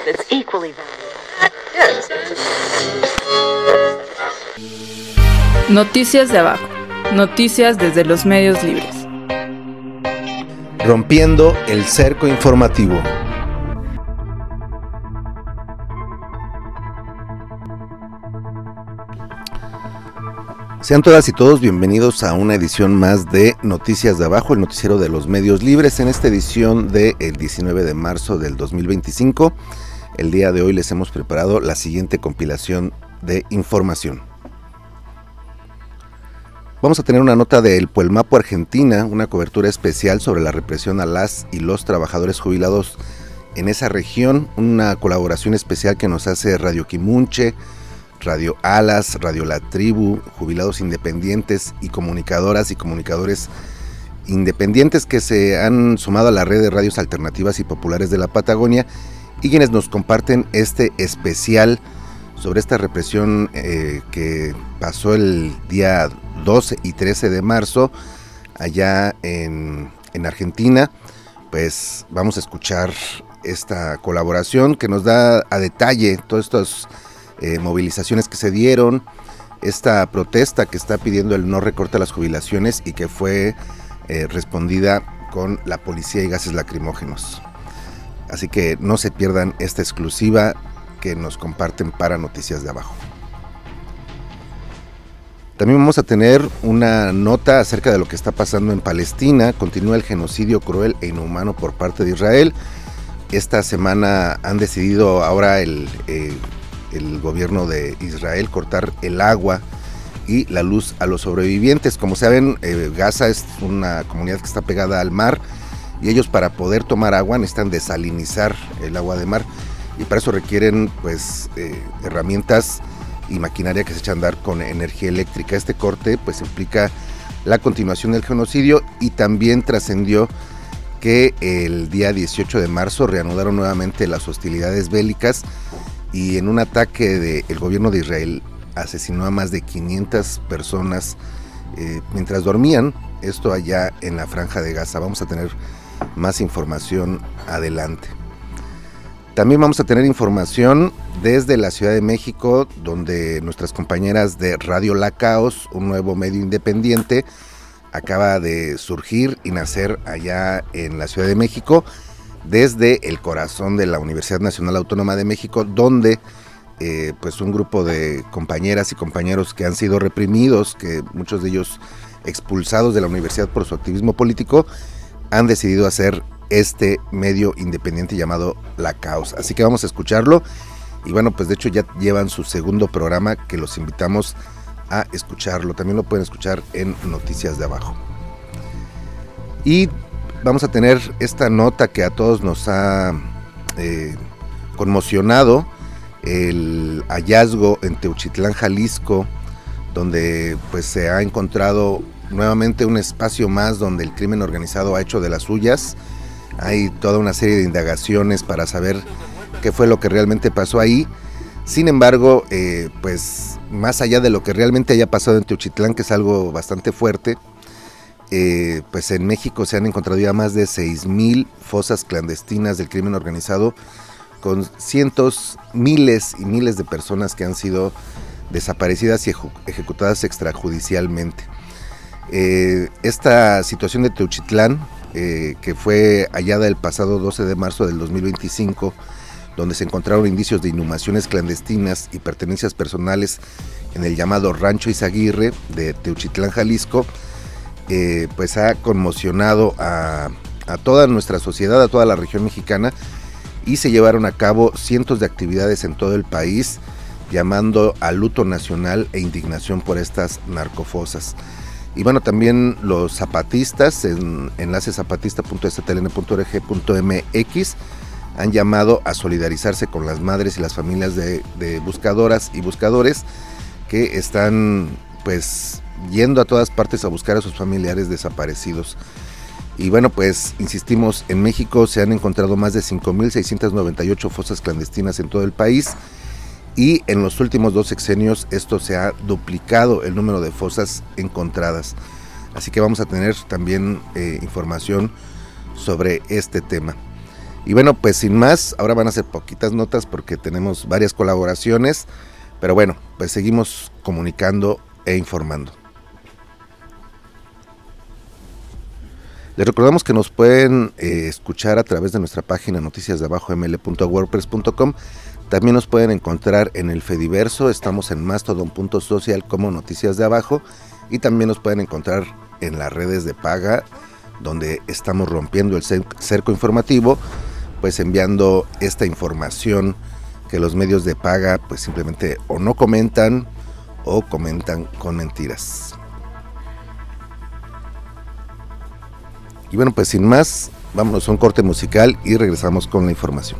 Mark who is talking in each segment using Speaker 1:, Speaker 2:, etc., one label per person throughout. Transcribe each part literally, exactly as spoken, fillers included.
Speaker 1: that's equally valuable.
Speaker 2: Noticias de abajo. Noticias desde los medios libres.
Speaker 3: Rompiendo el cerco informativo. Sean todas y todos bienvenidos a una edición más de Noticias de Abajo, el noticiero de los medios libres. En esta edición del diecinueve de marzo del dos mil veinticinco, el día de hoy les hemos preparado la siguiente compilación de información. Vamos a tener una nota de El Puelmapo, Argentina, una cobertura especial sobre la represión a las y los trabajadores jubilados en esa región, una colaboración especial que nos hace Radio Quimunche, Radio Alas, Radio La Tribu, jubilados independientes y comunicadoras y comunicadores independientes que se han sumado a la red de radios alternativas y populares de la Patagonia y quienes nos comparten este especial sobre esta represión eh, que pasó el día doce y trece de marzo allá en, en Argentina. Pues vamos a escuchar esta colaboración que nos da a detalle todos estos Eh, movilizaciones que se dieron, esta protesta que está pidiendo el no recorte a las jubilaciones y que fue eh, respondida con la policía y gases lacrimógenos. Así que no se pierdan esta exclusiva que nos comparten para Noticias de Abajo. También vamos a tener una nota acerca de lo que está pasando en Palestina. Continúa el genocidio cruel e inhumano por parte de Israel. Esta semana han decidido ahora el... Eh, el gobierno de Israel cortar el agua y la luz a los sobrevivientes. Como saben, eh, Gaza es una comunidad que está pegada al mar y ellos, para poder tomar agua, necesitan desalinizar el agua de mar y para eso requieren pues eh, herramientas y maquinaria que se echa a andar con energía eléctrica. Este corte pues implica la continuación del genocidio y también trascendió que el día dieciocho de marzo reanudaron nuevamente las hostilidades bélicas y en un ataque del gobierno de Israel asesinó a más de quinientas personas eh, mientras dormían, esto allá en la Franja de Gaza. Vamos a tener más información adelante. También vamos a tener información desde la Ciudad de México, donde nuestras compañeras de Radio La Caos, un nuevo medio independiente, acaba de surgir y nacer allá en la Ciudad de México, desde el corazón de la Universidad Nacional Autónoma de México, donde eh, pues un grupo de compañeras y compañeros que han sido reprimidos, que muchos de ellos expulsados de la universidad por su activismo político, han decidido hacer este medio independiente llamado La Caos. Así que vamos a escucharlo y bueno, pues de hecho ya llevan su segundo programa que los invitamos a escucharlo. También lo pueden escuchar en Noticias de Abajo. Y vamos a tener esta nota que a todos nos ha eh, conmocionado, el hallazgo en Teuchitlán, Jalisco, donde pues se ha encontrado nuevamente un espacio más donde el crimen organizado ha hecho de las suyas. Hay toda una serie de indagaciones para saber qué fue lo que realmente pasó ahí. Sin embargo, eh, pues más allá de lo que realmente haya pasado en Teuchitlán, que es algo bastante fuerte, Eh, pues en México se han encontrado ya más de seis mil fosas clandestinas del crimen organizado, con cientos, miles y miles de personas que han sido desaparecidas y eju- ejecutadas extrajudicialmente. Eh, esta situación de Teuchitlán, eh, que fue hallada el pasado doce de marzo del dos mil veinticinco, donde se encontraron indicios de inhumaciones clandestinas y pertenencias personales en el llamado Rancho Izaguirre de Teuchitlán, Jalisco, Eh, pues ha conmocionado a, a toda nuestra sociedad, a toda la región mexicana, y se llevaron a cabo cientos de actividades en todo el país, llamando a luto nacional e indignación por estas narcofosas. Y bueno, también los zapatistas, en enlace zapatista punto s t l n punto org punto m x, han llamado a solidarizarse con las madres y las familias de, de buscadoras y buscadores que están pues yendo a todas partes a buscar a sus familiares desaparecidos. Y bueno, pues insistimos, en México se han encontrado más de cinco mil seiscientas noventa y ocho fosas clandestinas en todo el país y en los últimos dos sexenios esto se ha duplicado el número de fosas encontradas. Así que vamos a tener también eh, información sobre este tema. Y bueno, pues sin más, ahora van a ser poquitas notas porque tenemos varias colaboraciones, pero bueno, pues seguimos comunicando e informando. Les recordamos que nos pueden eh, escuchar a través de nuestra página noticias de abajo m l punto wordpress punto com. También nos pueden encontrar en el Fediverso, estamos en mastodon punto social como Noticias de Abajo, y también nos pueden encontrar en las redes de paga, donde estamos rompiendo el cerco informativo, pues enviando esta información que los medios de paga pues simplemente o no comentan o comentan con mentiras. Y bueno, pues sin más, vámonos a un corte musical y regresamos con la información.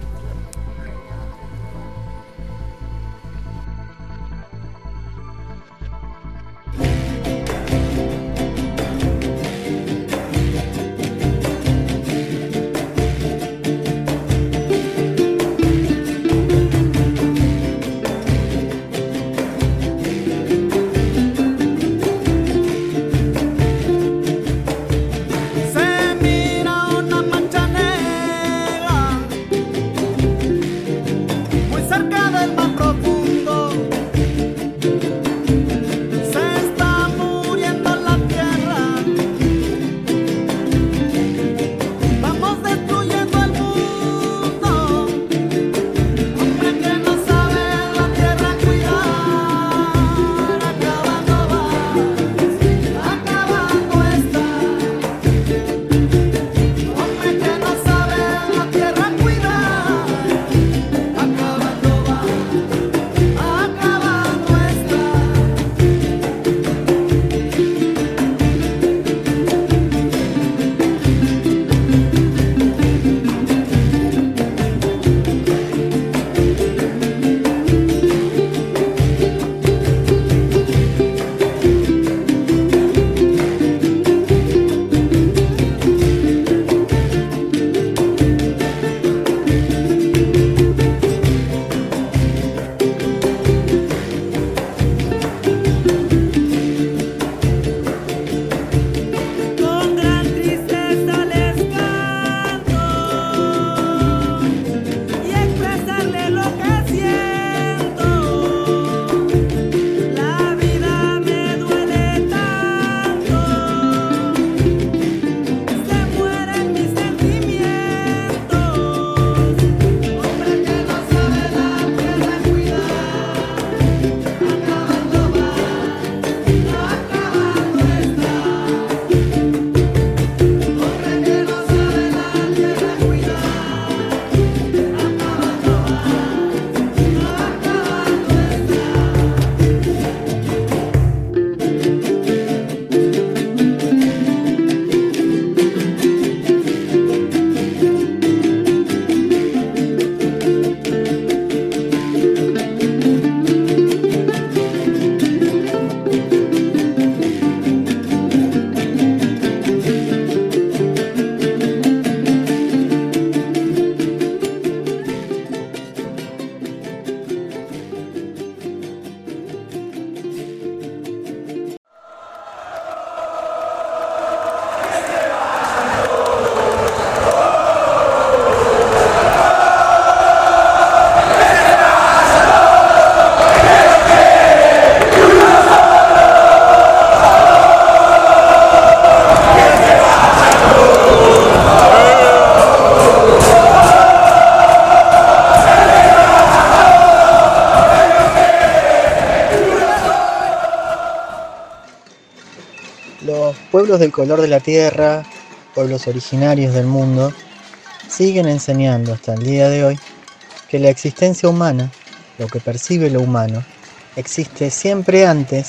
Speaker 4: pueblos del color de la tierra, pueblos originarios del mundo, siguen enseñando hasta el día de hoy que la existencia humana, lo que percibe lo humano, existe siempre antes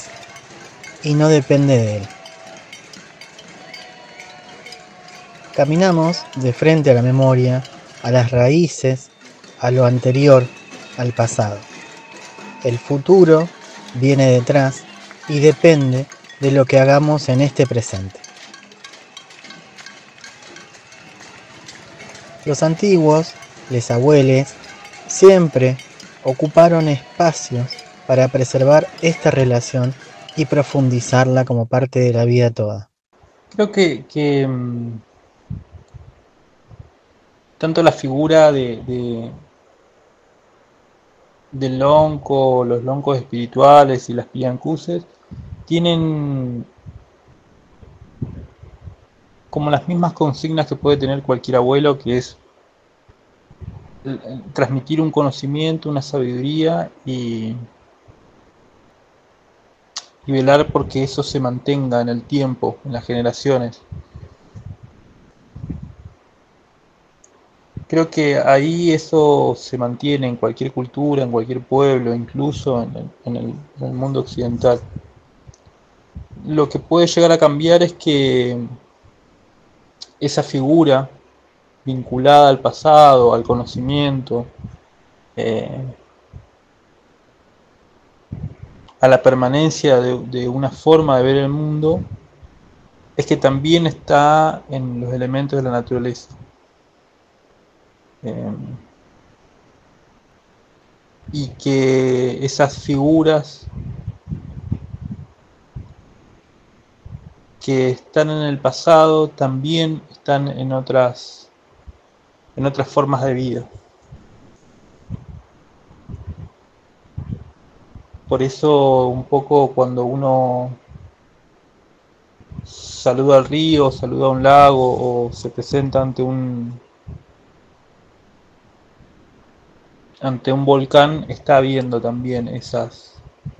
Speaker 4: y no depende de él. Caminamos de frente a la memoria, a las raíces, a lo anterior, al pasado. El futuro viene detrás y depende de lo que hagamos en este presente. Los antiguos, los abuelos, siempre ocuparon espacios para preservar esta relación y profundizarla como parte de la vida toda.
Speaker 5: Creo que, que, tanto la figura de, de del lonco, los loncos espirituales y las piancuses tienen como las mismas consignas que puede tener cualquier abuelo, que es transmitir un conocimiento, una sabiduría y, y velar porque eso se mantenga en el tiempo, en las generaciones. Creo que ahí eso se mantiene en cualquier cultura, en cualquier pueblo, incluso en el, en el, en el mundo occidental. Lo que puede llegar a cambiar es que esa figura vinculada al pasado, al conocimiento, eh, a la permanencia de, de una forma de ver el mundo, es que también está en los elementos de la naturaleza. Eh, y que esas figuras que están en el pasado también están en otras en otras formas de vida. Por eso un poco cuando uno saluda al río, saluda a un lago o se presenta ante un ante un volcán, está viendo también esas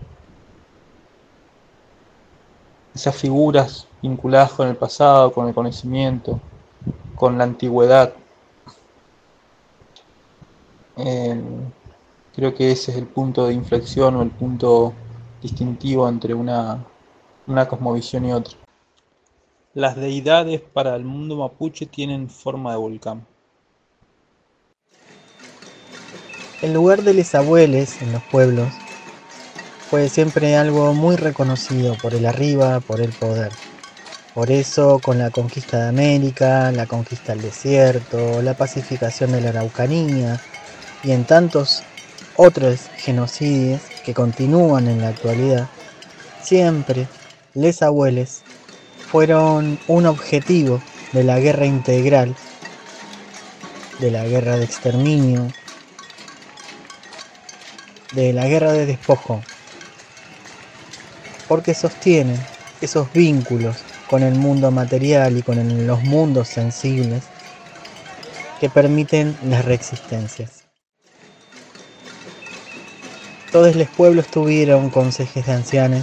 Speaker 5: esas figuras vinculadas con el pasado, con el conocimiento, con la antigüedad. Eh, creo que ese es el punto de inflexión o el punto distintivo entre una, una cosmovisión y otra. Las deidades para el mundo mapuche tienen forma de volcán.
Speaker 4: El lugar de los abuelos en los pueblos fue siempre algo muy reconocido por el arriba, por el poder. Por eso, con la conquista de América, la conquista del desierto, la pacificación de la Araucanía y en tantos otros genocidios que continúan en la actualidad, siempre les abuelos fueron un objetivo de la guerra integral, de la guerra de exterminio, de la guerra de despojo, porque sostienen esos vínculos con el mundo material y con los mundos sensibles que permiten las reexistencias. Todos los pueblos tuvieron consejes de ancianes,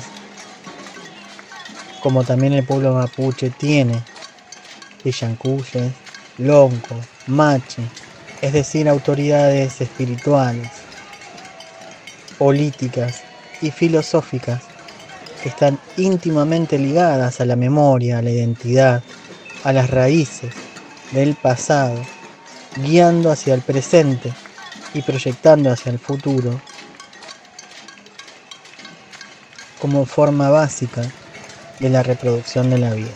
Speaker 4: como también el pueblo mapuche tiene Pillancuyes, Lonco, Machi, es decir, autoridades espirituales, políticas y filosóficas que están íntimamente ligadas a la memoria, a la identidad, a las raíces del pasado, guiando hacia el presente y proyectando hacia el futuro como forma básica de la reproducción de la vida.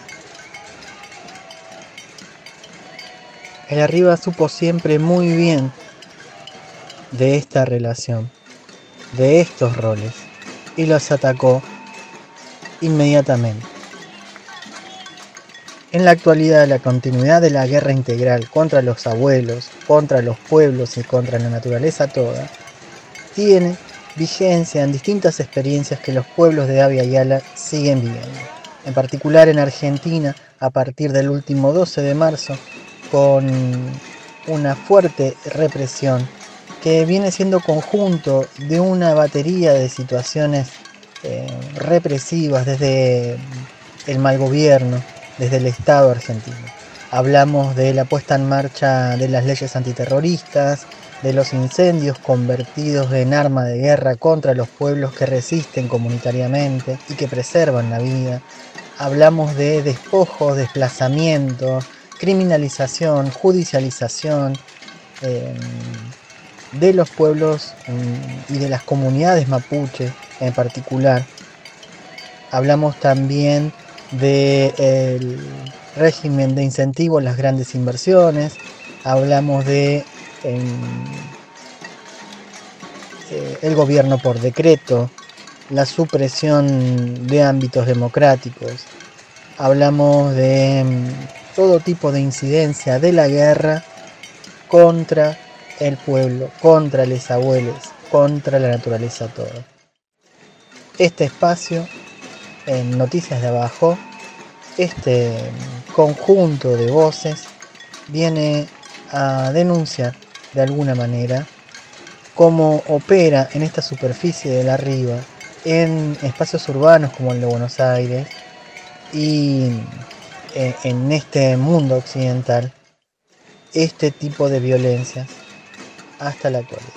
Speaker 4: El arriba supo siempre muy bien de esta relación, de estos roles, y los atacó inmediatamente. En la actualidad, la continuidad de la guerra integral contra los abuelos, contra los pueblos y contra la naturaleza toda, tiene vigencia en distintas experiencias que los pueblos de Abya Yala siguen viviendo. En particular en Argentina, a partir del último doce de marzo, con una fuerte represión que viene siendo conjunto de una batería de situaciones eh, represivas desde el mal gobierno, desde el Estado argentino. Hablamos de la puesta en marcha de las leyes antiterroristas, de los incendios convertidos en arma de guerra contra los pueblos que resisten comunitariamente y que preservan la vida. Hablamos de despojos, desplazamientos, criminalización, judicialización eh, de los pueblos um, y de las comunidades mapuche en particular. Hablamos también del régimen de incentivo a las grandes inversiones. Hablamos de eh, eh, el gobierno por decreto, la supresión de ámbitos democráticos. Hablamos de um, todo tipo de incidencia de la guerra contra el pueblo, contra los abuelos, contra la naturaleza toda. Este espacio, en Noticias de Abajo, este conjunto de voces viene a denunciar de alguna manera cómo opera en esta superficie de la arriba, en espacios urbanos como el de Buenos Aires y en este mundo occidental, este tipo de violencias hasta la actualidad.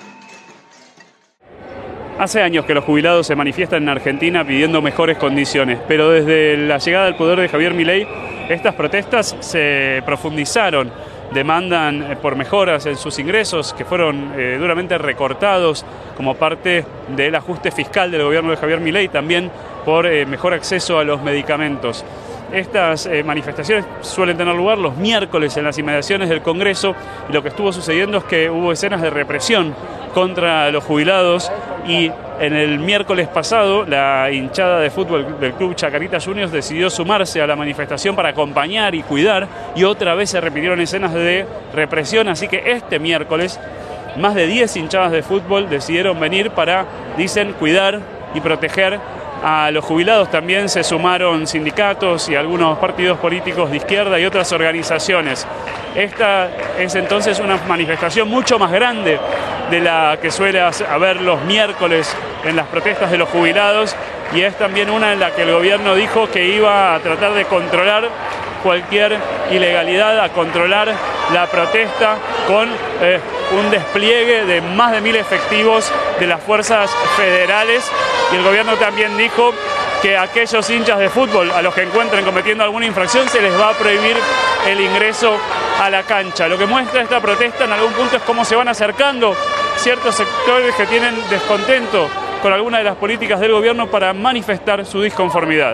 Speaker 6: Hace años que los jubilados se manifiestan en Argentina pidiendo mejores condiciones, pero desde la llegada al poder de Javier Milei, estas protestas se profundizaron. Demandan por mejoras en sus ingresos que fueron eh, duramente recortados como parte del ajuste fiscal del gobierno de Javier Milei, también por eh, mejor acceso a los medicamentos. Estas eh, manifestaciones suelen tener lugar los miércoles en las inmediaciones del Congreso, y lo que estuvo sucediendo es que hubo escenas de represión contra los jubilados, y en el miércoles pasado la hinchada de fútbol del club Chacarita Juniors decidió sumarse a la manifestación para acompañar y cuidar, y otra vez se repitieron escenas de represión, así que este miércoles más de diez hinchadas de fútbol decidieron venir para, dicen, cuidar y proteger a los jubilados. También se sumaron sindicatos y algunos partidos políticos de izquierda y otras organizaciones. Esta es entonces una manifestación mucho más grande de la que suele haber los miércoles en las protestas de los jubilados, y es también una en la que el gobierno dijo que iba a tratar de controlar cualquier ilegalidad, a controlar la protesta con eh, un despliegue de más de mil efectivos de las fuerzas federales. Y el gobierno también dijo que a aquellos hinchas de fútbol a los que encuentren cometiendo alguna infracción se les va a prohibir el ingreso a la cancha. Lo que muestra esta protesta en algún punto es cómo se van acercando ciertos sectores que tienen descontento con alguna de las políticas del gobierno para manifestar su disconformidad.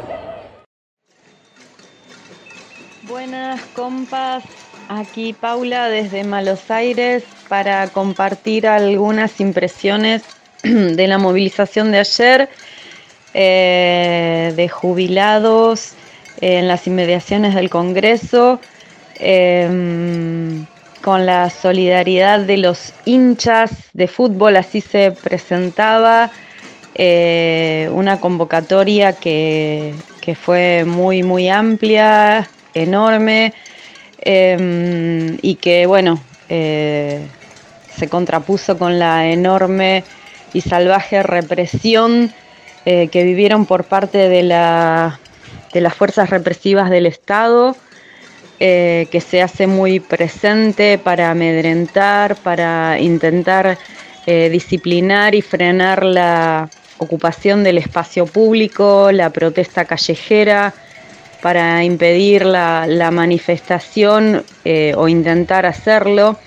Speaker 7: Buenas compas, aquí Paula desde Malos Aires para compartir algunas impresiones de la movilización de ayer eh, de jubilados eh, en las inmediaciones del Congreso, eh, con la solidaridad de los hinchas de fútbol. Así se presentaba eh, una convocatoria que, que fue muy muy amplia, enorme, eh, y que bueno eh, se contrapuso con la enorme y salvaje represión eh, que vivieron por parte de, la, de las fuerzas represivas del Estado, eh, que se hace muy presente para amedrentar, para intentar eh, disciplinar y frenar la ocupación del espacio público, la protesta callejera, para impedir la, la manifestación eh, o intentar hacerlo.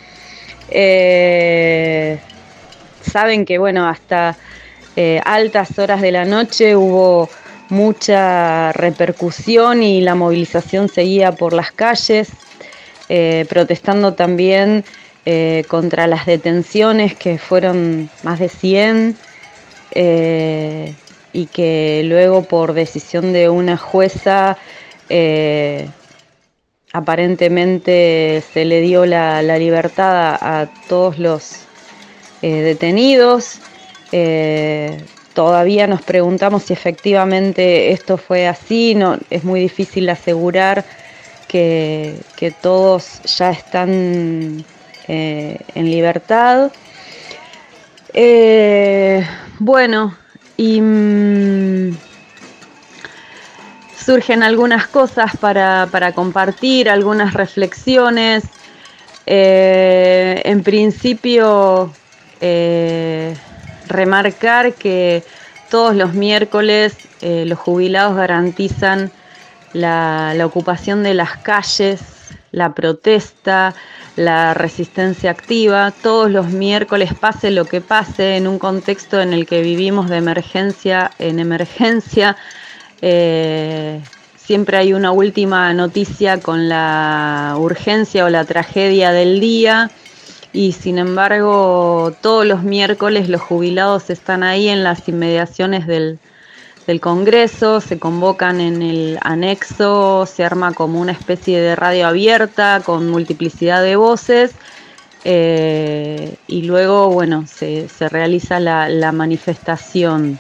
Speaker 7: Eh, saben que bueno, hasta eh, altas horas de la noche hubo mucha repercusión y la movilización seguía por las calles, eh, protestando también eh, contra las detenciones, que fueron más de cien, eh, y que luego por decisión de una jueza eh, aparentemente se le dio la, la libertad a, a todos los eh, detenidos. Eh, todavía nos preguntamos si efectivamente esto fue así. No, es muy difícil asegurar que, que todos ya están eh, en libertad. Eh, bueno, y mmm, surgen algunas cosas para, para compartir, algunas reflexiones. Eh, en principio, eh, remarcar que todos los miércoles eh, los jubilados garantizan la, la ocupación de las calles, la protesta, la resistencia activa. Todos los miércoles, pase lo que pase, en un contexto en el que vivimos de emergencia en emergencia, eh, siempre hay una última noticia con la urgencia o la tragedia del día, y sin embargo todos los miércoles los jubilados están ahí en las inmediaciones del, del Congreso, se convocan en el anexo, se arma como una especie de radio abierta con multiplicidad de voces, eh, y luego, bueno, se, se realiza la, la manifestación.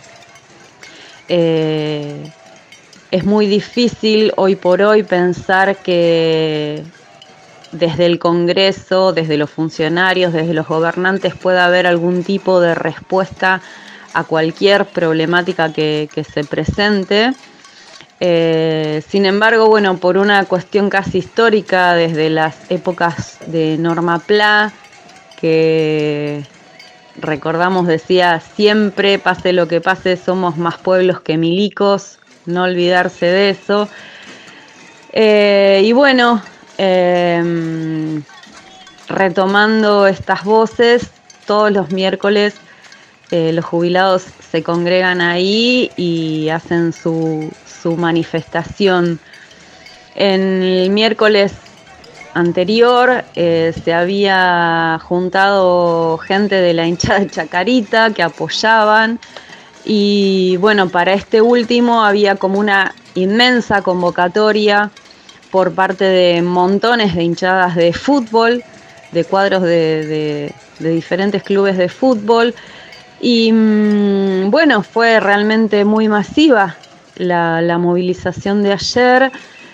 Speaker 7: Eh, es muy difícil hoy por hoy pensar que desde el Congreso, desde los funcionarios, desde los gobernantes pueda haber algún tipo de respuesta a cualquier problemática que, que se presente. Eh, sin embargo, bueno, por una cuestión casi histórica, desde las épocas de Norma Pla, que recordamos decía, siempre, pase lo que pase, somos más pueblos que milicos, no olvidarse de eso. Eh, y bueno, eh, retomando estas voces, todos los miércoles eh, los jubilados se congregan ahí y hacen su, su manifestación. En el miércoles anterior eh, se había juntado gente de la hinchada de Chacarita que apoyaban, y bueno, para este último había como una inmensa convocatoria por parte de montones de hinchadas de fútbol, de cuadros de, de, de diferentes clubes de fútbol, y mmm, bueno, fue realmente muy masiva la, la movilización de ayer.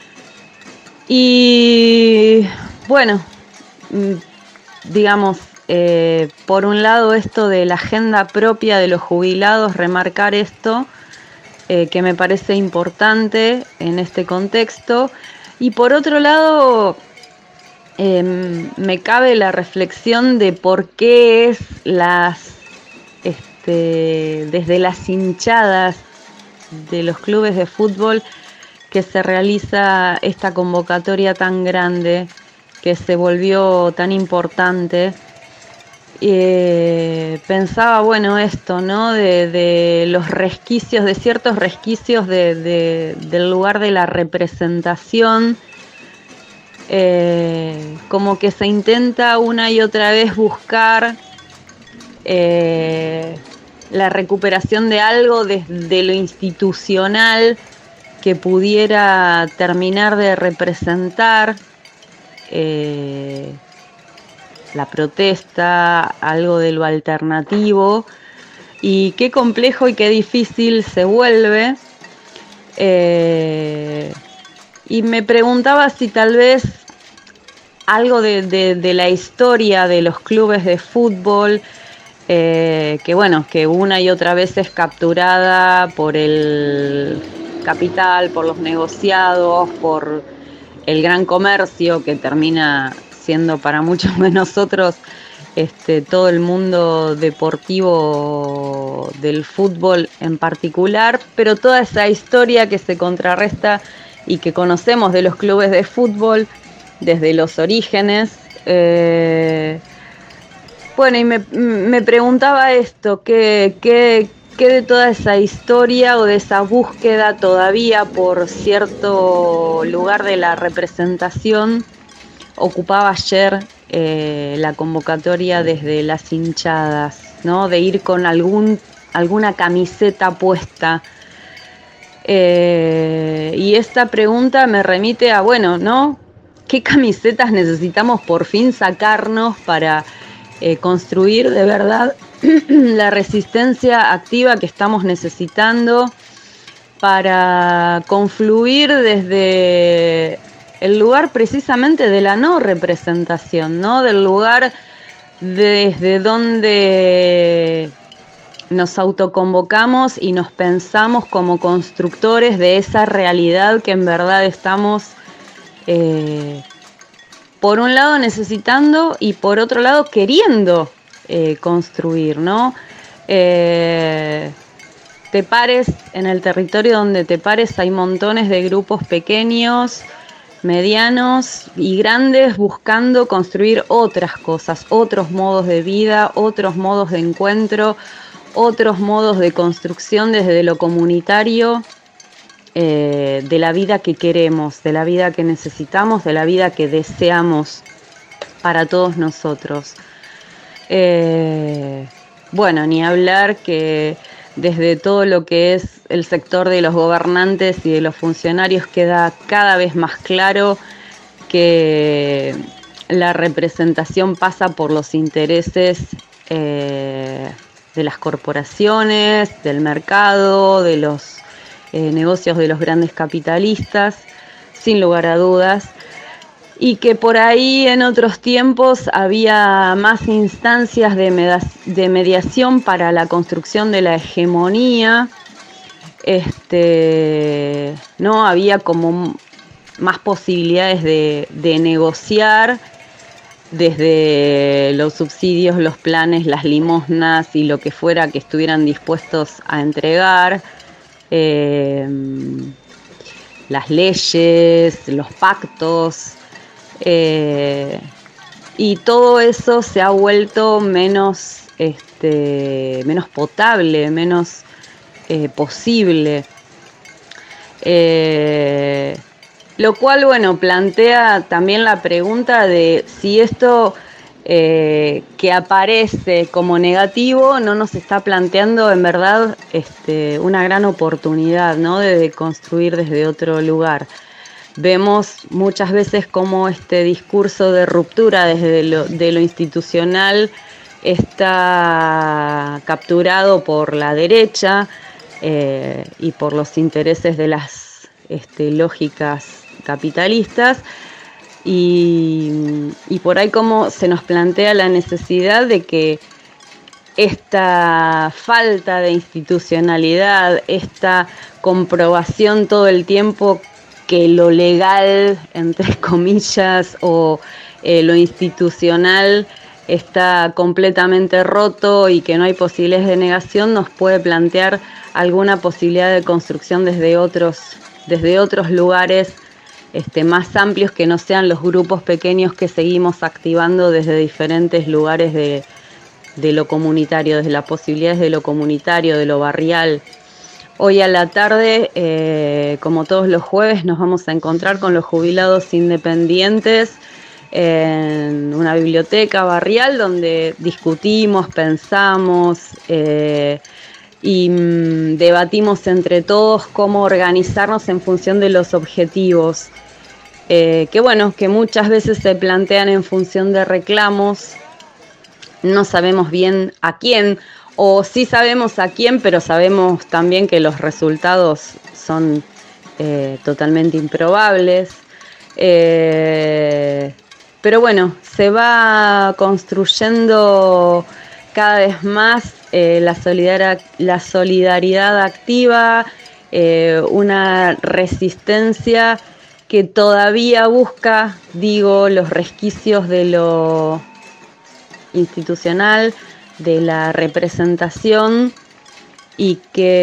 Speaker 7: Y bueno, digamos, eh, por un lado esto de la agenda propia de los jubilados, remarcar esto, eh, que me parece importante en este contexto. Y por otro lado, eh, me cabe la reflexión de por qué es las, este, desde las hinchadas de los clubes de fútbol que se realiza esta convocatoria tan grande, que se volvió tan importante. Eh, pensaba, bueno, esto, ¿no? De, de los resquicios, de ciertos resquicios de, de, del lugar de la representación, eh, como que se intenta una y otra vez buscar eh, la recuperación de algo desde lo institucional que pudiera terminar de representar eh, la protesta, algo de lo alternativo, y qué complejo y qué difícil se vuelve. Eh, y me preguntaba si tal vez algo de, de, de la historia de los clubes de fútbol, eh, que bueno, que una y otra vez es capturada por el capital, por los negociados, por el gran comercio que termina siendo para muchos de nosotros este, todo el mundo deportivo del fútbol en particular, pero toda esa historia que se contrarresta y que conocemos de los clubes de fútbol desde los orígenes. Eh, bueno, y me, me preguntaba esto, ¿qué, qué, qué de toda esa historia o de esa búsqueda todavía por cierto lugar de la representación ocupaba ayer eh, la convocatoria desde las hinchadas, ¿no? De ir con algún, alguna camiseta puesta. Eh, y esta pregunta me remite a, bueno, ¿no? ¿Qué camisetas necesitamos por fin sacarnos para eh, construir de verdad la resistencia activa que estamos necesitando para confluir desde el lugar precisamente de la no representación, ¿no? Del lugar desde donde nos autoconvocamos y nos pensamos como constructores de esa realidad que en verdad estamos eh, por un lado necesitando y por otro lado queriendo eh, construir, ¿no? Eh, te pares en el territorio donde te pares, hay montones de grupos pequeños, medianos y grandes buscando construir otras cosas, otros modos de vida, otros modos de encuentro, otros modos de construcción desde lo comunitario, eh, de la vida que queremos, de la vida que necesitamos, de la vida que deseamos para todos nosotros. Eh, bueno, ni hablar que desde todo lo que es el sector de los gobernantes y de los funcionarios queda cada vez más claro que la representación pasa por los intereses eh, de las corporaciones, del mercado, de los eh, negocios de los grandes capitalistas, sin lugar a dudas, y que por ahí en otros tiempos había más instancias de, med- de mediación para la construcción de la hegemonía, este, no había como más posibilidades de, de negociar desde los subsidios, los planes, las limosnas y lo que fuera que estuvieran dispuestos a entregar, eh, las leyes, los pactos, eh, y todo eso se ha vuelto menos, este, menos potable, menos eh, posible. Eh, Lo cual, bueno, plantea también la pregunta de si esto eh, que aparece como negativo no nos está planteando en verdad este, una gran oportunidad, ¿no?, de construir desde otro lugar. Vemos muchas veces cómo este discurso de ruptura desde lo, de lo institucional está capturado por la derecha eh, y por los intereses de las este, lógicas capitalistas, y, y por ahí como se nos plantea la necesidad de que esta falta de institucionalidad, esta comprobación todo el tiempo que lo legal, entre comillas, o eh, lo institucional está completamente roto y que no hay posibilidades de negación, nos puede plantear alguna posibilidad de construcción desde otros, desde otros lugares Este, más amplios, que no sean los grupos pequeños que seguimos activando desde diferentes lugares de, de lo comunitario, desde las posibilidades de lo comunitario, de lo barrial. Hoy a la tarde, eh, como todos los jueves, nos vamos a encontrar con los jubilados independientes en una biblioteca barrial donde discutimos, pensamos eh, y mm, debatimos entre todos cómo organizarnos en función de los objetivos. Eh, que bueno, que muchas veces se plantean en función de reclamos, no sabemos bien a quién, o sí sabemos a quién, pero sabemos también que los resultados son eh, totalmente improbables. Eh, pero bueno, se va construyendo cada vez más eh, la, solidar- la solidaridad activa, eh, una resistencia que todavía busca, digo, los resquicios de lo institucional, de la representación, y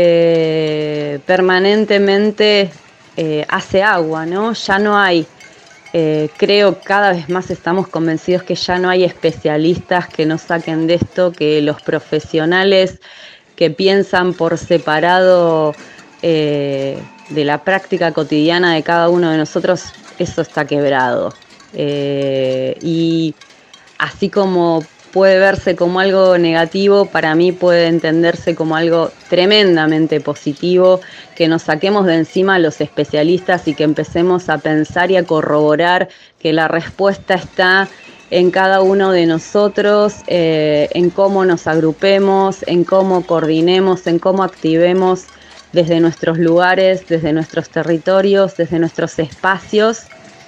Speaker 7: que permanentemente eh, hace agua, ¿no? Ya no hay, eh, creo cada vez más estamos convencidos que ya no hay especialistas que nos saquen de esto, que los profesionales que piensan por separado eh, de la práctica cotidiana de cada uno de nosotros, eso está quebrado. Eh, y así como puede verse como algo negativo, para mí puede entenderse como algo tremendamente positivo, que nos saquemos de encima a los especialistas y que empecemos a pensar y a corroborar que la respuesta está en cada uno de nosotros, eh, en cómo nos agrupemos, en cómo coordinemos, en cómo activemos desde nuestros lugares, desde nuestros territorios, desde nuestros espacios.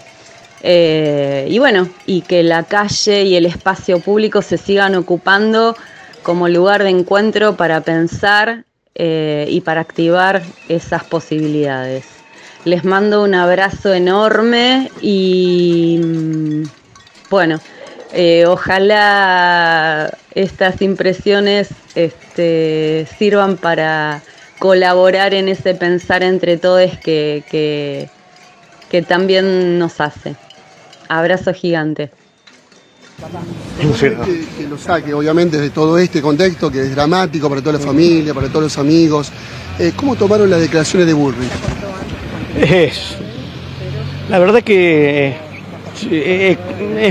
Speaker 7: Eh, y bueno, y que la calle y el espacio público se sigan ocupando como lugar de encuentro para pensar eh, y para activar esas posibilidades. Les mando un abrazo enorme y bueno, eh, ojalá estas impresiones este, sirvan para colaborar en ese pensar entre todos que, que, que también nos hace. Abrazo gigante.
Speaker 8: Que, que lo saque, obviamente, de todo este contexto que es dramático para toda la familia, para todos los amigos. Eh, ¿Cómo tomaron las declaraciones de Bullrich?
Speaker 9: Es, la verdad que eh, es,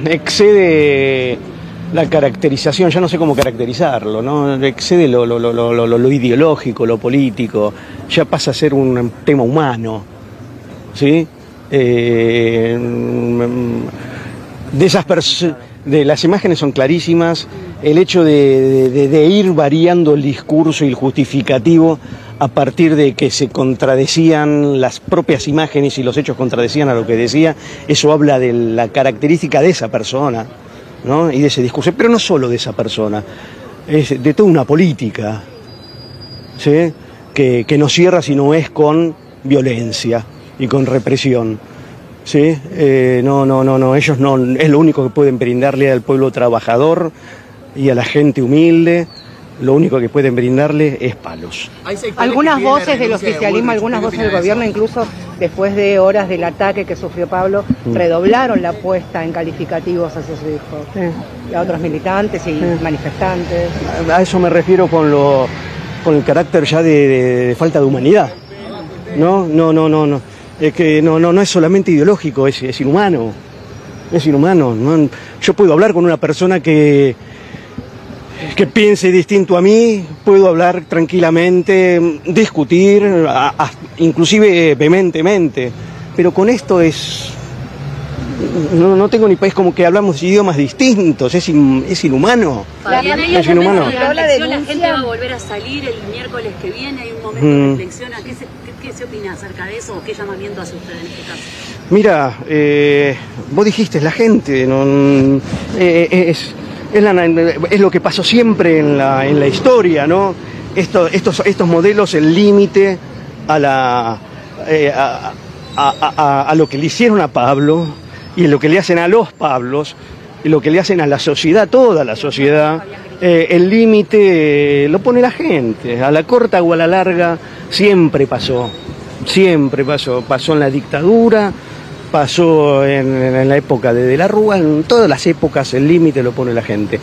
Speaker 9: excede la caracterización, ya no sé cómo caracterizarlo, ¿no? Excede lo, lo, lo, lo, lo, lo ideológico, lo político, ya pasa a ser un tema humano, ¿sí? Eh, de esas personas, de las imágenes son clarísimas, el hecho de, de, de ir variando el discurso y el justificativo a partir de que se contradecían las propias imágenes y los hechos contradecían a lo que decía, eso habla de la característica de esa persona, ¿no? Y de ese discurso, pero no solo de esa persona, es de toda una política, ¿sí? que, que no cierra si no es con violencia y con represión. ¿Sí? Eh, no, no, no, no, ellos no, es lo único que pueden brindarle al pueblo trabajador y a la gente humilde, lo único que pueden brindarle es palos.
Speaker 10: Algunas voces del oficialismo, algunas voces del gobierno, incluso después de horas del ataque que sufrió Pablo, mm. redoblaron la apuesta en calificativos hacia su hijo, sí. y a otros militantes y sí. manifestantes.
Speaker 9: A eso me refiero con, lo, con el carácter ya de, de, de falta de humanidad. No, no, no, no, no. Es que no, no, no es solamente ideológico, es, es inhumano, es inhumano. ¿no? Yo puedo hablar con una persona que, que piense distinto a mí, puedo hablar tranquilamente, discutir, a, a, inclusive vehementemente, pero con esto es... No, no tengo ni país, como que hablamos idiomas distintos, es, in, es inhumano.
Speaker 11: Fabián,
Speaker 9: es inhumano.
Speaker 11: La, la, la gente va a volver a salir el miércoles que viene, hay un momento mm. de reflexión. ¿Qué se, qué, qué se opina acerca de eso o qué llamamiento hace usted en este caso?
Speaker 9: Mira, eh, vos dijiste, la gente, no, eh, es, es, la, es lo que pasó siempre en la, en la historia, ¿no? Esto, estos, estos modelos, el límite a, la, eh, a, a, a, a lo que le hicieron a Pablo, y lo que le hacen a los Pablos, y lo que le hacen a la sociedad, toda la sociedad, eh, el límite eh, lo pone la gente, a la corta o a la larga, siempre pasó, siempre pasó, pasó en la dictadura, pasó en, en la época de De la Rúa, en todas las épocas el límite lo pone la gente.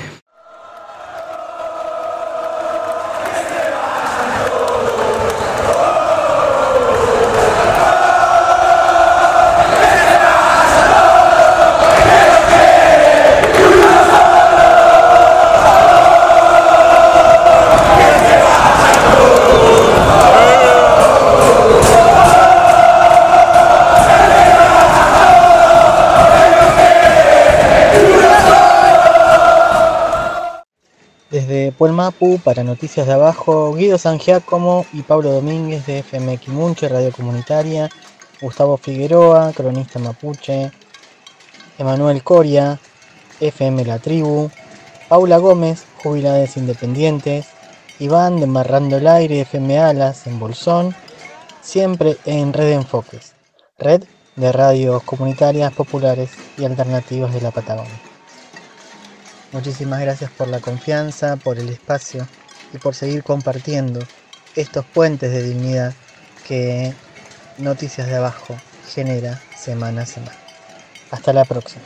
Speaker 4: Puelmapu, para Noticias de Abajo, Guido Sangiacomo y Pablo Domínguez de F M Quimunche, Radio Comunitaria, Gustavo Figueroa, cronista mapuche, Emanuel Coria, F M La Tribu, Paula Gómez, Jubilades Independientes, Iván de Embarrando el Aire, F M Alas, en Bolsón, siempre en Red Enfoques, red de radios comunitarias, populares y alternativas de la Patagonia. Muchísimas gracias por la confianza, por el espacio y por seguir compartiendo estos puentes de dignidad que Noticias de Abajo genera semana a semana. Hasta la próxima.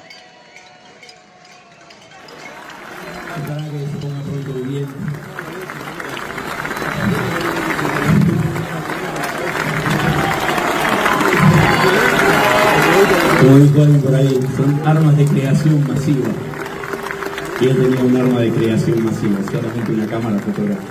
Speaker 12: Como dijo alguien por ahí, son armas de creación masiva. Y él tenía un arma de creación masiva, solamente una cámara fotográfica.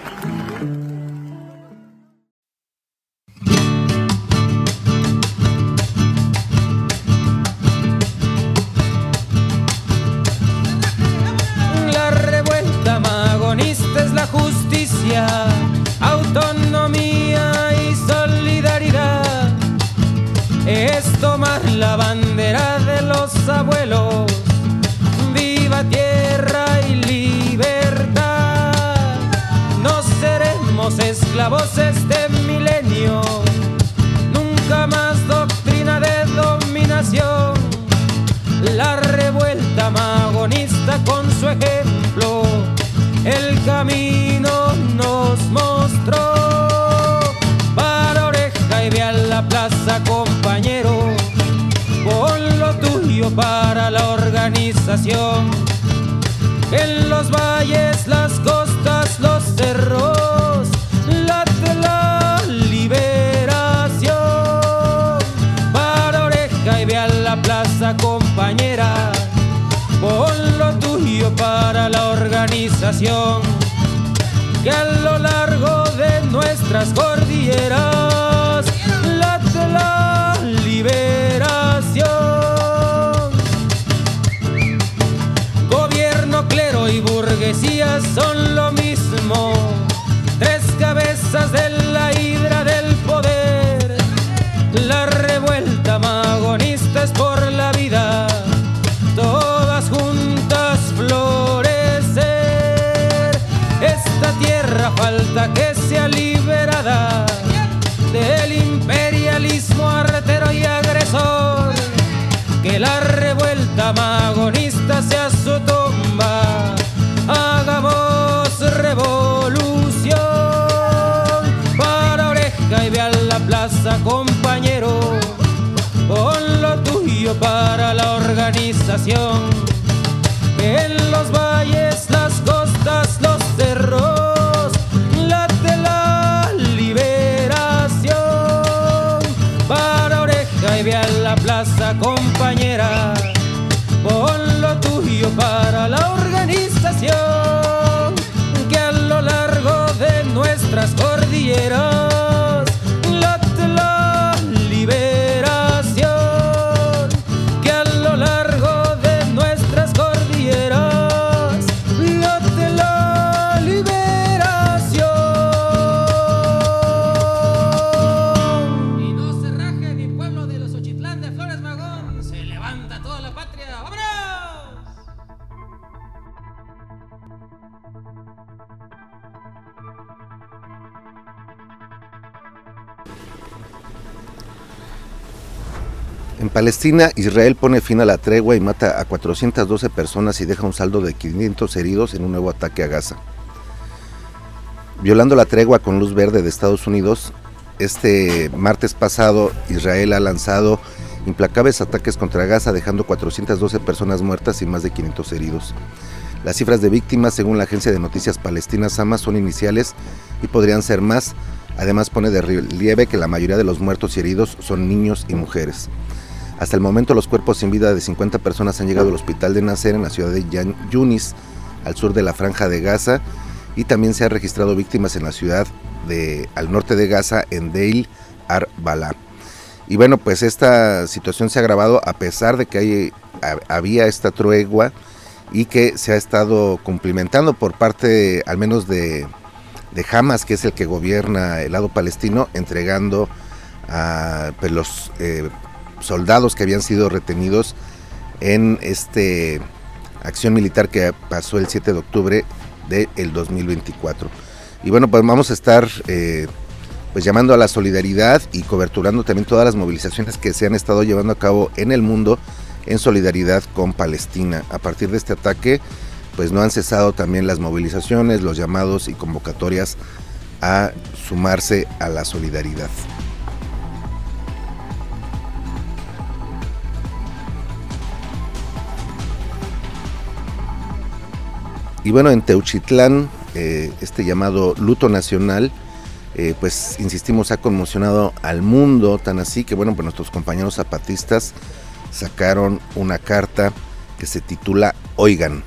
Speaker 13: La revuelta magonista es la justicia, autonomía y solidaridad. Es tomar la bandera de los abuelos. Viva tierra y libertad. No seremos esclavos este milenio. Nunca más doctrina de dominación. La revuelta magonista con su ejemplo el camino nos mostró. Para oreja y ve a la plaza, compañero. Pon lo tuyo para la organización. En los valles, las costas, los cerros, late la liberación. Para oreja y ve a la plaza, compañera. Pon lo tuyo para la organización. Que a lo largo de nuestras cordilleras late la liberación. garras de la hidra del poder. La revuelta magonista es por la vida, todas juntas florecer. Esta tierra falta que sea liberada del imperialismo artero y agresor. Que la revuelta magonista sea su tumba. Hagamos revolución. Para oreja y ve a la plaza, compañero. Pon lo tuyo para la organización. Que en los valles, las costas, los cerros, late la liberación. Para oreja y ve a la plaza, compañera. Pon lo tuyo para la organización. Que a lo largo de nuestras cordilleras late la liberación. Que a lo largo de nuestras cordilleras late la liberación. Y no se raje mi pueblo de los Ochitlán de Flores Magón. Se levanta toda la patria. ¡Vámonos!
Speaker 3: En Palestina, Israel pone fin a la tregua y mata a cuatrocientas doce personas y deja un saldo de quinientos heridos en un nuevo ataque a Gaza. Violando la tregua con luz verde de Estados Unidos, este martes pasado Israel ha lanzado implacables ataques contra Gaza, dejando cuatrocientas doce personas muertas y más de quinientos heridos. Las cifras de víctimas, según la agencia de noticias palestina SAMA, son iniciales y podrían ser más. Además, pone de relieve que la mayoría de los muertos y heridos son niños y mujeres. Hasta el momento, los cuerpos sin vida de cincuenta personas han llegado al hospital de Nasser en la ciudad de Yan Yunis, al sur de la franja de Gaza, y también se han registrado víctimas en la ciudad de, al norte de Gaza, en Deir al-Balá. Y bueno, pues esta situación se ha agravado a pesar de que hay, había esta tregua y que se ha estado cumplimentando por parte, al menos de, de Hamas, que es el que gobierna el lado palestino, entregando a pues, los eh, soldados que habían sido retenidos en este acción militar que pasó el siete de octubre del dos mil veinticuatro. Y bueno, pues vamos a estar eh, pues llamando a la solidaridad y coberturando también todas las movilizaciones que se han estado llevando a cabo en el mundo en solidaridad con Palestina. A partir de este ataque, pues no han cesado también las movilizaciones, los llamados y convocatorias a sumarse a la solidaridad. Y bueno, en Teuchitlán, eh, este llamado luto nacional, eh, pues insistimos, ha conmocionado al mundo, tan así que bueno, pues nuestros compañeros zapatistas sacaron una carta que se titula Oigan.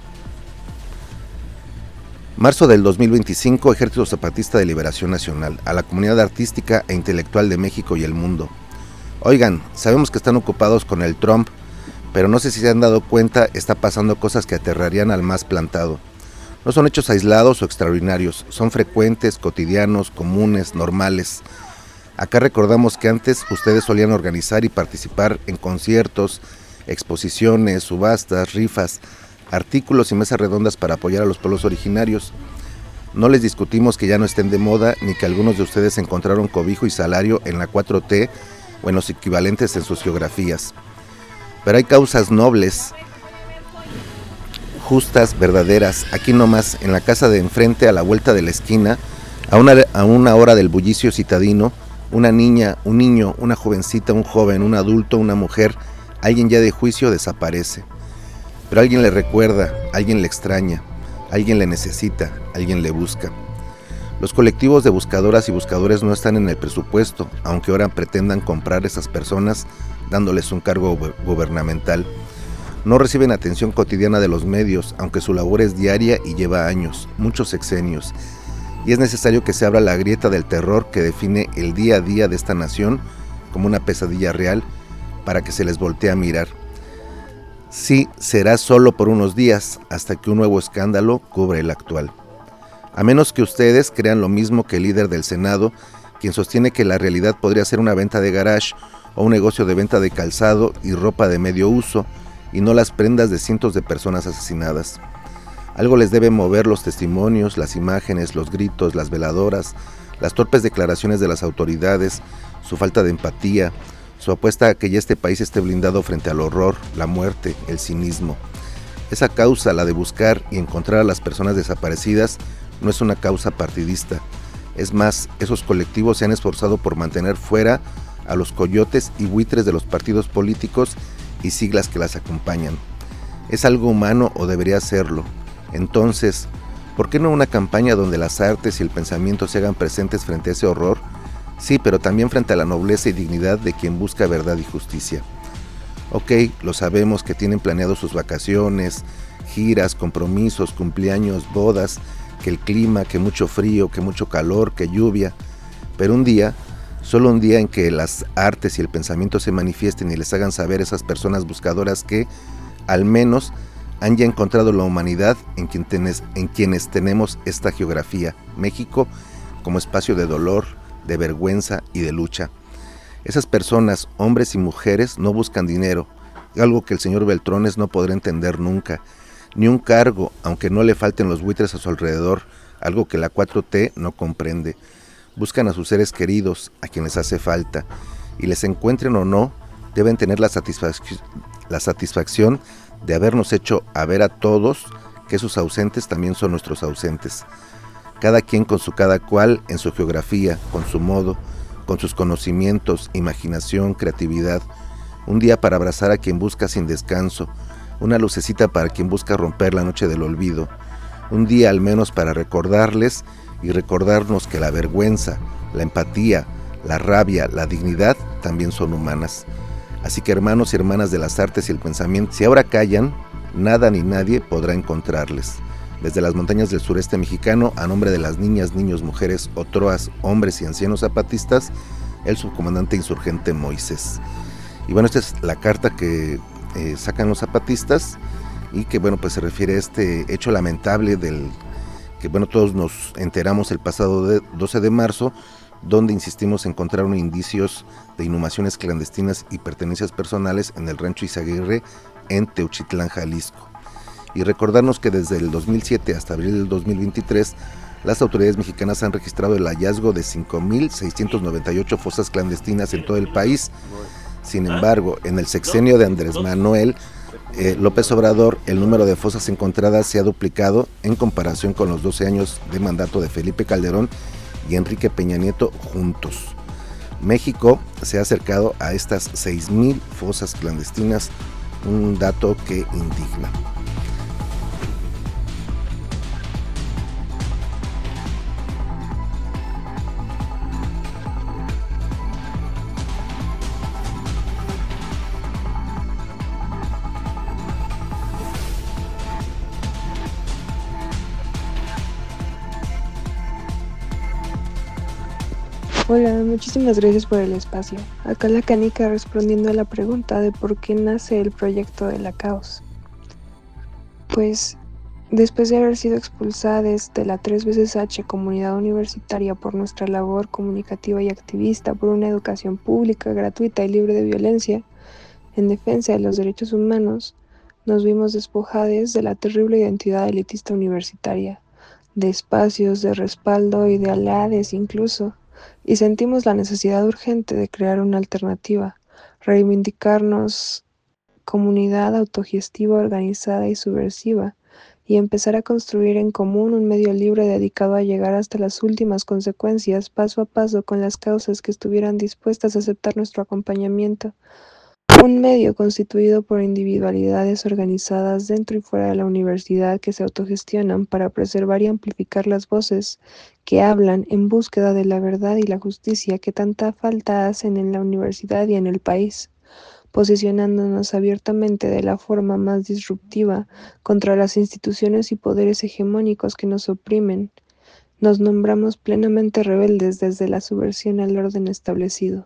Speaker 3: Marzo del dos mil veinticinco, Ejército Zapatista de Liberación Nacional, a la comunidad artística e intelectual de México y el mundo. Oigan, sabemos que están ocupados con el Trump, pero no sé si se han dado cuenta, está pasando cosas que aterrarían al más plantado. No son hechos aislados o extraordinarios, son frecuentes, cotidianos, comunes, normales. Acá recordamos que antes ustedes solían organizar y participar en conciertos, exposiciones, subastas, rifas, artículos y mesas redondas para apoyar a los pueblos originarios. No les discutimos que ya no estén de moda, ni que algunos de ustedes encontraron cobijo y salario en la cuatro T o en los equivalentes en sus geografías. Pero hay causas nobles, justas, verdaderas, aquí nomás, en la casa de enfrente, a la vuelta de la esquina, a una, a una hora del bullicio citadino, una niña, un niño, una jovencita, un joven, un adulto, una mujer, alguien ya de juicio desaparece. Pero alguien le recuerda, alguien le extraña, alguien le necesita, alguien le busca. Los colectivos de buscadoras y buscadores no están en el presupuesto, aunque ahora pretendan comprar a esas personas dándoles un cargo gubernamental. No reciben atención cotidiana de los medios, aunque su labor es diaria y lleva años, muchos sexenios. Y es necesario que se abra la grieta del terror que define el día a día de esta nación como una pesadilla real para que se les voltee a mirar. Sí, será solo por unos días, hasta que un nuevo escándalo cubre el actual. A menos que ustedes crean lo mismo que el líder del Senado, quien sostiene que la realidad podría ser una venta de garage o un negocio de venta de calzado y ropa de medio uso, y no las prendas de cientos de personas asesinadas. Algo les debe mover los testimonios, las imágenes, los gritos, las veladoras, las torpes declaraciones de las autoridades, su falta de empatía, su apuesta a que ya este país esté blindado frente al horror, la muerte, el cinismo. Esa causa, la de buscar y encontrar a las personas desaparecidas, no es una causa partidista. Es más, esos colectivos se han esforzado por mantener fuera a los coyotes y buitres de los partidos políticos y siglas que las acompañan. Es algo humano o debería serlo. Entonces, ¿por qué no una campaña donde las artes y el pensamiento se hagan presentes frente a ese horror? Sí, pero también frente a la nobleza y dignidad de quien busca verdad y justicia. Ok, lo sabemos que tienen planeado sus vacaciones, giras, compromisos, cumpleaños, bodas, que el clima, que mucho frío, que mucho calor, que lluvia, pero un día, solo un día en que las artes y el pensamiento se manifiesten y les hagan saber a esas personas buscadoras que, al menos, han ya encontrado la humanidad en, quien tenes, en quienes tenemos esta geografía, México, como espacio de dolor, de vergüenza y de lucha. Esas personas, hombres y mujeres, no buscan dinero, algo que el señor Beltrones no podrá entender nunca, ni un cargo, aunque no le falten los buitres a su alrededor, algo que la cuatro T no comprende. Buscan a sus seres queridos, a quienes hace falta, y les encuentren o no, deben tener la, satisfac- la satisfacción de habernos hecho a ver a todos que sus ausentes también son nuestros ausentes. Cada quien con su cada cual en su geografía, con su modo, con sus conocimientos, imaginación, creatividad. Un día para abrazar a quien busca sin descanso, una lucecita para quien busca romper la noche del olvido. Un día al menos para recordarles y recordarnos que la vergüenza, la empatía, la rabia, la dignidad también son humanas. Así que hermanos y hermanas de las artes y el pensamiento, si ahora callan, nada ni nadie podrá encontrarles. Desde las montañas del sureste mexicano, a nombre de las niñas, niños, mujeres, otroas, hombres y ancianos zapatistas, el subcomandante insurgente Moisés. Y bueno, esta es la carta que eh, sacan los zapatistas y que bueno, pues se refiere a este hecho lamentable del que bueno, todos nos enteramos el pasado de doce de marzo, donde insistimos encontraron indicios de inhumaciones clandestinas y pertenencias personales en el rancho Izaguirre en Teuchitlán, Jalisco. Y recordarnos que desde el dos mil siete hasta abril del dos mil veintitrés, las autoridades mexicanas han registrado el hallazgo de cinco mil seiscientos noventa y ocho fosas clandestinas en todo el país. Sin embargo, en el sexenio de Andrés Manuel eh, López Obrador, el número de fosas encontradas se ha duplicado en comparación con los doce años de mandato de Felipe Calderón y Enrique Peña Nieto juntos. México se ha acercado a estas seis mil fosas clandestinas, un dato que indigna.
Speaker 14: Hola, muchísimas gracias por el espacio. Acá la canica respondiendo a la pregunta de por qué nace el proyecto de la Caos. Pues, después de haber sido expulsadas de la tres veces H comunidad universitaria por nuestra labor comunicativa y activista por una educación pública, gratuita y libre de violencia, en defensa de los derechos humanos, nos vimos despojadas de la terrible identidad elitista universitaria, de espacios de respaldo y de aliados incluso, y sentimos la necesidad urgente de crear una alternativa, reivindicarnos comunidad autogestiva, organizada y subversiva, y empezar a construir en común un medio libre dedicado a llegar hasta las últimas consecuencias, paso a paso, con las causas que estuvieran dispuestas a aceptar nuestro acompañamiento. Un medio constituido por individualidades organizadas dentro y fuera de la universidad que se autogestionan para preservar y amplificar las voces que hablan en búsqueda de la verdad y la justicia que tanta falta hacen en la universidad y en el país, posicionándonos abiertamente de la forma más disruptiva contra las instituciones y poderes hegemónicos que nos oprimen. Nos nombramos plenamente rebeldes desde la subversión al orden establecido.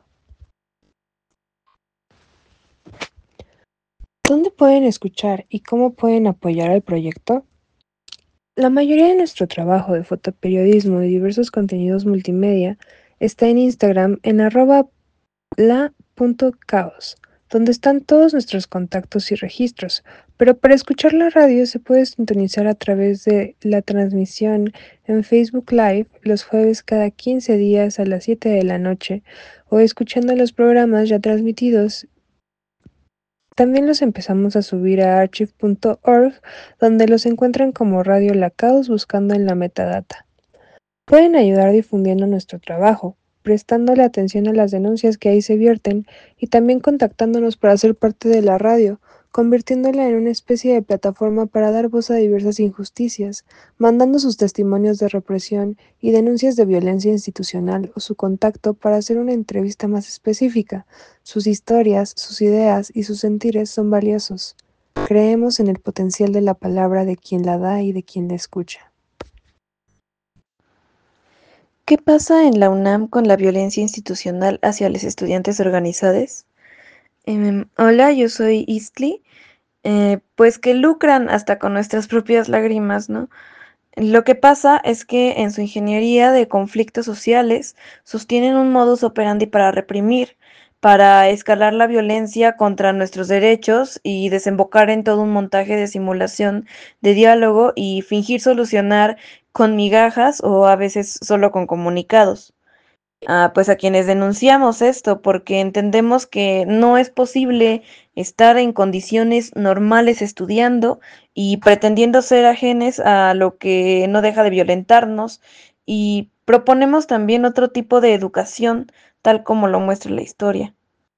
Speaker 14: ¿Dónde pueden escuchar y cómo pueden apoyar al proyecto? La mayoría de nuestro trabajo de fotoperiodismo y diversos contenidos multimedia está en Instagram en arroba la.caos, donde están todos nuestros contactos y registros, pero para escuchar la radio se puede sintonizar a través de la transmisión en Facebook Live los jueves cada quince días a las siete de la noche o escuchando los programas ya transmitidos. También los empezamos a subir a archive punto org, donde los encuentran como Radio La Caos buscando en la metadata. Pueden ayudar difundiendo nuestro trabajo, prestándole atención a las denuncias que ahí se vierten y también contactándonos para ser parte de la radio, convirtiéndola en una especie de plataforma para dar voz a diversas injusticias, mandando sus testimonios de represión y denuncias de violencia institucional o su contacto para hacer una entrevista más específica. Sus historias, sus ideas y sus sentires son valiosos. Creemos en el potencial de la palabra de quien la da y de quien la escucha.
Speaker 15: ¿Qué pasa en la UNAM con la violencia institucional hacia los estudiantes organizados? Eh, hola, yo soy Istli. Eh, pues que lucran hasta con nuestras propias lágrimas, ¿no? Lo que pasa es que en su ingeniería de conflictos sociales sostienen un modus operandi para reprimir, para escalar la violencia contra nuestros derechos y desembocar en todo un montaje de simulación de diálogo y fingir solucionar con migajas o a veces solo con comunicados. Ah, pues a quienes denunciamos esto porque entendemos que no es posible estar en condiciones normales estudiando y pretendiendo ser ajenes a lo que no deja de violentarnos, y proponemos también otro tipo de educación tal como lo muestra la historia.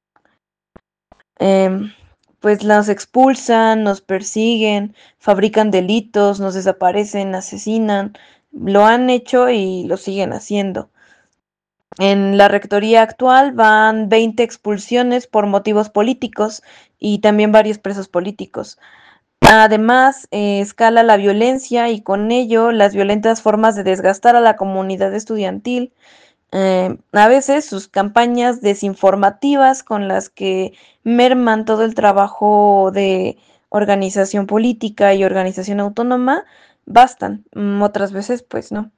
Speaker 15: Eh, pues nos expulsan, nos persiguen, fabrican delitos, nos desaparecen, asesinan, lo han hecho y lo siguen haciendo. En la rectoría actual van veinte expulsiones por motivos políticos y también varios presos políticos. Además, eh, escala la violencia y con ello las violentas formas de desgastar a la comunidad estudiantil. Eh, a veces sus campañas desinformativas con las que merman todo el trabajo de organización política y organización autónoma bastan, otras veces pues no.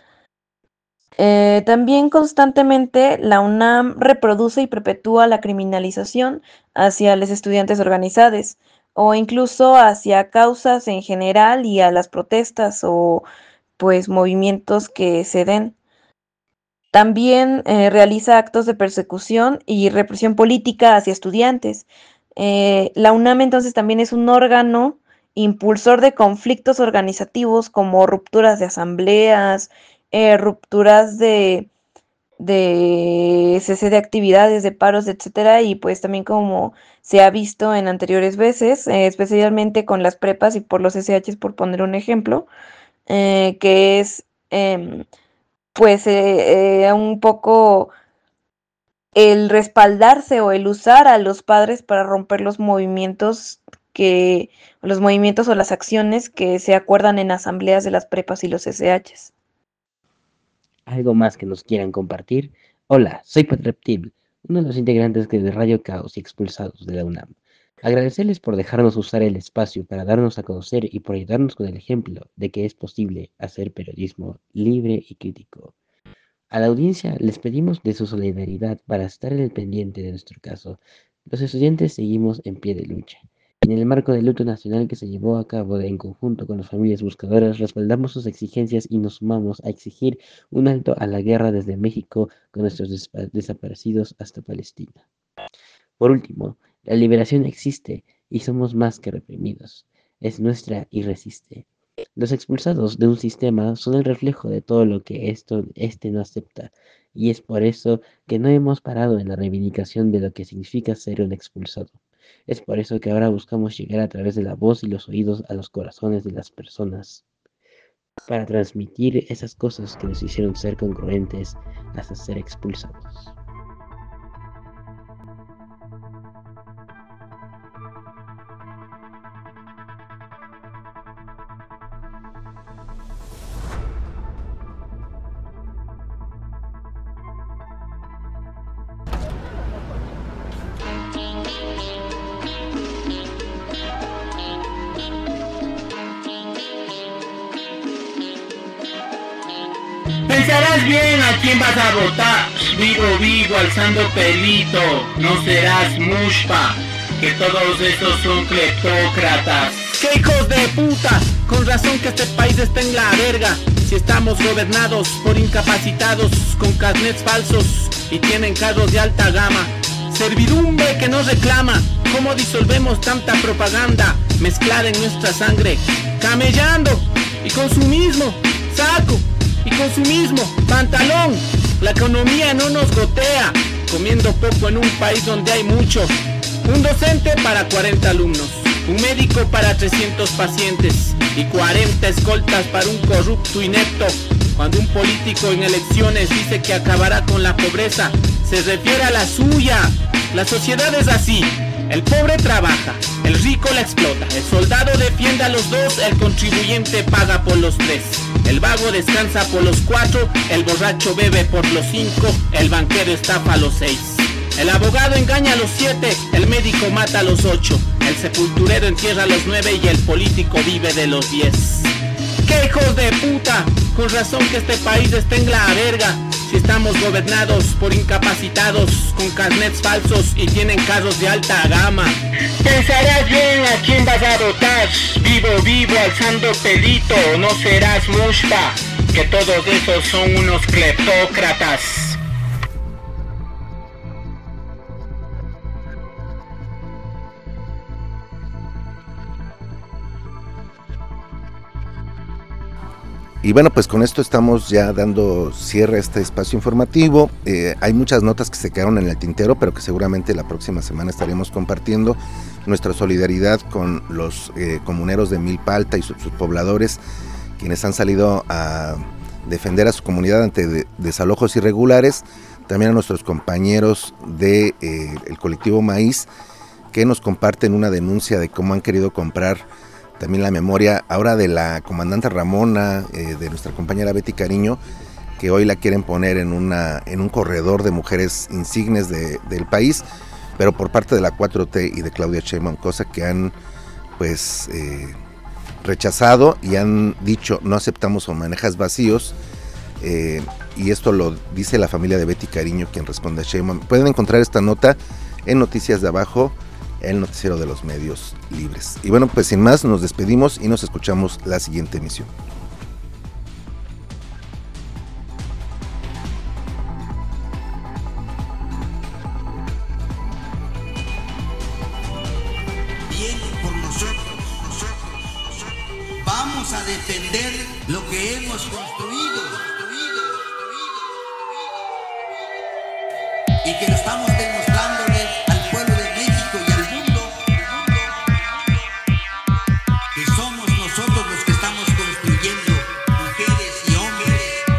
Speaker 15: Eh, también constantemente la UNAM reproduce y perpetúa la criminalización hacia los estudiantes organizados o incluso hacia causas en general y a las protestas o pues movimientos que se den. También eh, realiza actos de persecución y represión política hacia estudiantes. Eh, la UNAM entonces también es un órgano impulsor de conflictos organizativos como rupturas de asambleas, Eh, rupturas de, de cese de actividades, de paros, etcétera, y pues también como se ha visto en anteriores veces, eh, especialmente con las prepas y por los S Hs, por poner un ejemplo, eh, que es eh, pues eh, eh, un poco el respaldarse o el usar a los padres para romper los movimientos que, los movimientos o las acciones que se acuerdan en asambleas de las prepas y los S Hs.
Speaker 16: ¿Algo más que nos quieran compartir? Hola, soy Patreptil, uno de los integrantes de Radio Caos y expulsados de la UNAM. Agradecerles por dejarnos usar el espacio para darnos a conocer y por ayudarnos con el ejemplo de que es posible hacer periodismo libre y crítico. A la audiencia les pedimos de su solidaridad para estar en el pendiente de nuestro caso. Los estudiantes seguimos en pie de lucha. En el marco del luto nacional que se llevó a cabo en conjunto con las familias buscadoras, respaldamos sus exigencias y nos sumamos a exigir un alto a la guerra desde México con nuestros des desaparecidos hasta Palestina. Por último, la liberación existe y somos más que reprimidos. Es nuestra y resiste. Los expulsados de un sistema son el reflejo de todo lo que esto, este no acepta, y es por eso que no hemos parado en la reivindicación de lo que significa ser un expulsado. Es por eso que ahora buscamos llegar a través de la voz y los oídos a los corazones de las personas, para transmitir esas cosas que nos hicieron ser congruentes hasta ser expulsados.
Speaker 17: Pensarás bien a quién vas a votar. Vivo, vivo, alzando pelito. No serás mushpa, que todos estos son cleptócratas.
Speaker 18: ¡Qué hijos de puta! Con razón que este país está en la verga. Si estamos gobernados por incapacitados con carnets falsos y tienen carros de alta gama. Servidumbre que nos reclama. ¿Cómo disolvemos tanta propaganda mezclada en nuestra sangre? Camellando y consumismo, saco y consumismo, pantalón. La economía no nos gotea, comiendo poco en un país donde hay mucho. Un docente para cuarenta alumnos, un médico para trescientos pacientes y cuarenta escoltas para un corrupto inepto. Cuando un político en elecciones dice que acabará con la pobreza, se refiere a la suya. La sociedad es así. El pobre trabaja, el rico la explota, el soldado defiende a los dos, el contribuyente paga por los tres, el vago descansa por los cuatro, el borracho bebe por los cinco, el banquero estafa a los seis, el abogado engaña a los siete, el médico mata a los ocho, el sepulturero entierra a los nueve y el político vive de los diez. ¡Qué hijos de puta! Con razón que este país está en la verga. Si estamos gobernados por incapacitados con carnets falsos y tienen carros de alta gama.
Speaker 17: Pensarás bien a quién vas a votar. Vivo, vivo, alzando pelito. No serás mushpa, que todos esos son unos cleptócratas.
Speaker 3: Y bueno, pues con esto estamos ya dando cierre a este espacio informativo. Eh, hay muchas notas que se quedaron en el tintero, pero que seguramente la próxima semana estaremos compartiendo nuestra solidaridad con los eh, comuneros de Milpa Alta y sus, sus pobladores, quienes han salido a defender a su comunidad ante de, desalojos irregulares. También a nuestros compañeros del de, eh, colectivo Maíz, que nos comparten una denuncia de cómo han querido comprar también la memoria ahora de la comandante Ramona, eh, de nuestra compañera Betty Cariño, que hoy la quieren poner en una en un corredor de mujeres insignes de, del país, pero por parte de la cuatro T y de Claudia Sheinbaum, cosa que han pues eh, rechazado y han dicho no aceptamos homenajes vacíos, eh, y esto lo dice la familia de Betty Cariño, quien responde a Sheinbaum. Pueden encontrar esta nota en Noticias de Abajo, el noticiero de los medios libres. Y bueno, pues sin más, nos despedimos y nos escuchamos la siguiente emisión.
Speaker 19: Vienen por nosotros, nosotros, nosotros. Vamos a defender lo que hemos construido, construido, construido. Y que lo estamos demostrándole al pueblo de México y al mundo, que somos nosotros los que estamos construyendo, mujeres y hombres.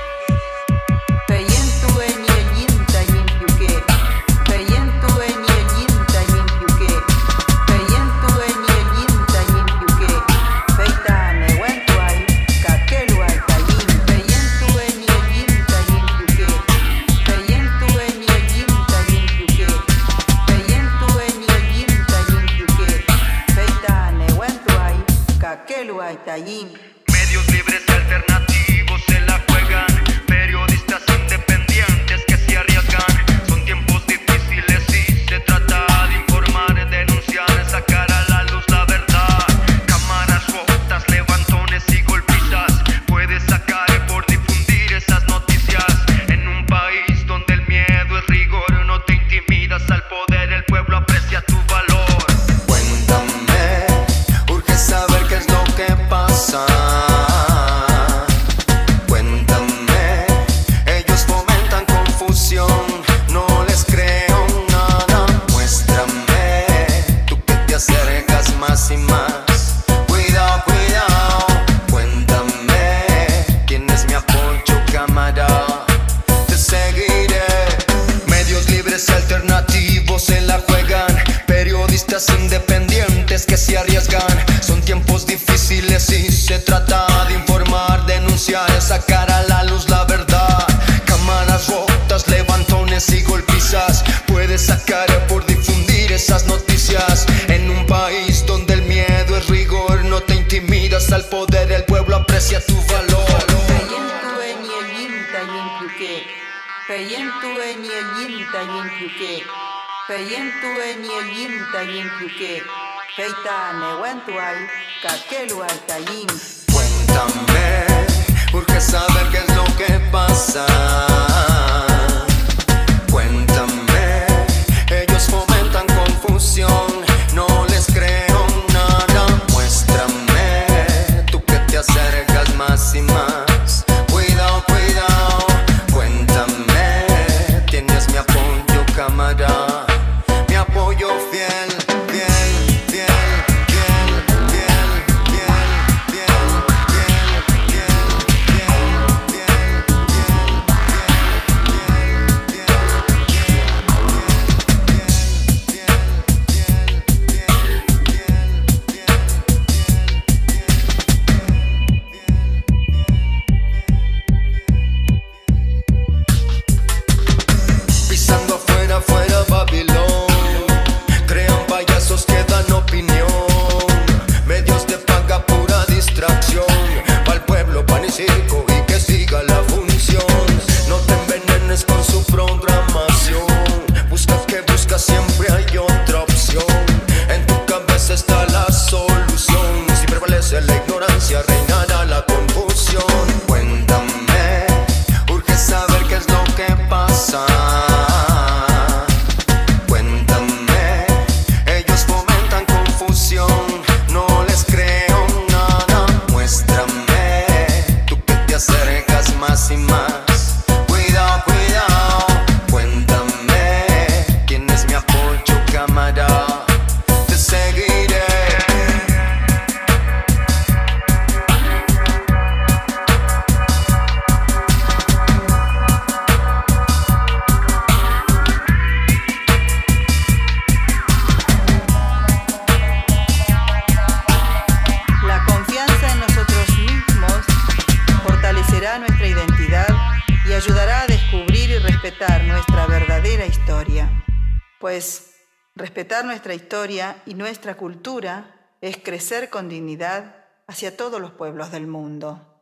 Speaker 20: Medios libres y alternativos se la juegan, periodistas independientes que se arriesgan. Son tiempos difíciles y se trata de informar, denunciar, sacar a la luz la verdad. Cámaras rotas, levantones y golpizas, puedes sacar por difundir esas noticias. En un país donde el miedo es rigor, no te intimidas al poder, el pueblo aprecia tu valor.
Speaker 21: Cuéntame, urge saber qué es lo que pasa. Yuke, Peyen Tue ni el Yinta Yin Yuke, Peyen Tue ni el Yinta Yin Yuke, Feita Newentuay, Kakeluay Tayin.
Speaker 22: Cuéntame, urge saber qué es lo que pasa. Cuéntame, ellos fomentan confusión, no les creo nada. Muéstrame, tú que te acercas más y más. Cuidado, cuidado, cuéntame, tienes mi apoyo, cámara, mi apoyo fiel, fiel, fiel, fiel, fiel, fiel, fiel, fiel, fiel, fiel, pisando afuera, afuera Babilón, crean payasos que dan opinión, medios de paga pura distracción, pa'l pueblo pan y circo y que siga la función. No te envenenes con su programación, buscas que buscas, siempre hay otra opción. En tu cabeza está la solución, si prevalece la ignorancia reinará la confusión. Cuéntame, urge saber qué es lo que pasa. Cuéntame, ellos fomentan confusión, no les creo nada. Muéstrame, tú que te acercas más y más. Cuidado, cuidado, cuéntame, tienes mi apoyo, cámara, te seguiré.
Speaker 21: La confianza en nosotros mismos fortalecerá nuestra identidad y ayudará a descubrir y respetar nuestra verdadera historia. Pues respetar nuestra historia y nuestra cultura es crecer con dignidad hacia todos los pueblos del mundo.